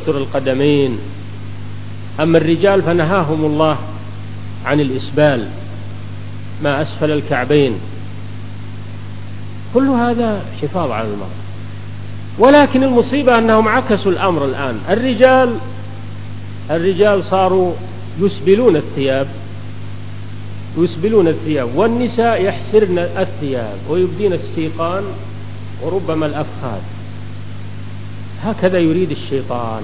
وستر القدمين. أما الرجال فنهاهم الله عن الإسبال ما أسفل الكعبين. كل هذا حفاظ على المرأة. ولكن المصيبة أنهم عكسوا الأمر الآن. الرجال صاروا يسبلون الثياب، والنساء يحسرن الثياب ويبدين السيقان وربما الأفخاذ. هكذا يريد الشيطان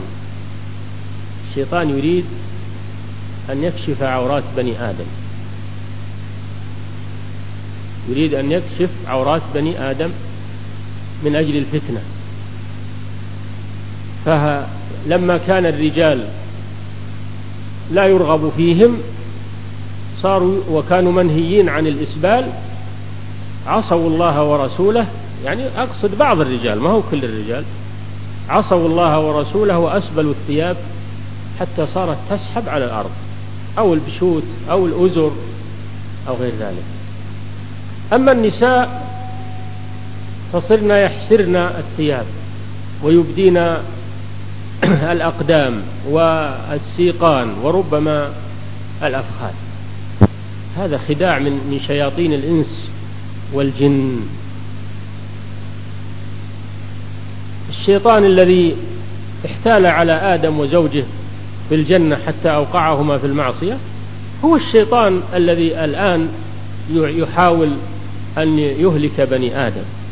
يريد أن يكشف عورات بني آدم، من أجل الفتنة. فلما كان الرجال لا يرغب فيهم وكانوا منهيين عن الإسبال، عصوا الله ورسوله، يعني أقصد بعض الرجال ما هو كل الرجال، عصوا الله ورسوله وأسبلوا الثياب حتى صارت تسحب على الأرض أو البشوت أو الأزر أو غير ذلك. أما النساء فصرن يحسرن الثياب ويبدين الأقدام والسيقان وربما الأفخاذ. هذا خداع من شياطين الإنس والجن. الشيطان الذي احتال على آدم وزوجه في الجنة حتى أوقعهما في المعصية هو الشيطان الذي الآن يحاول أن يهلك بني آدم.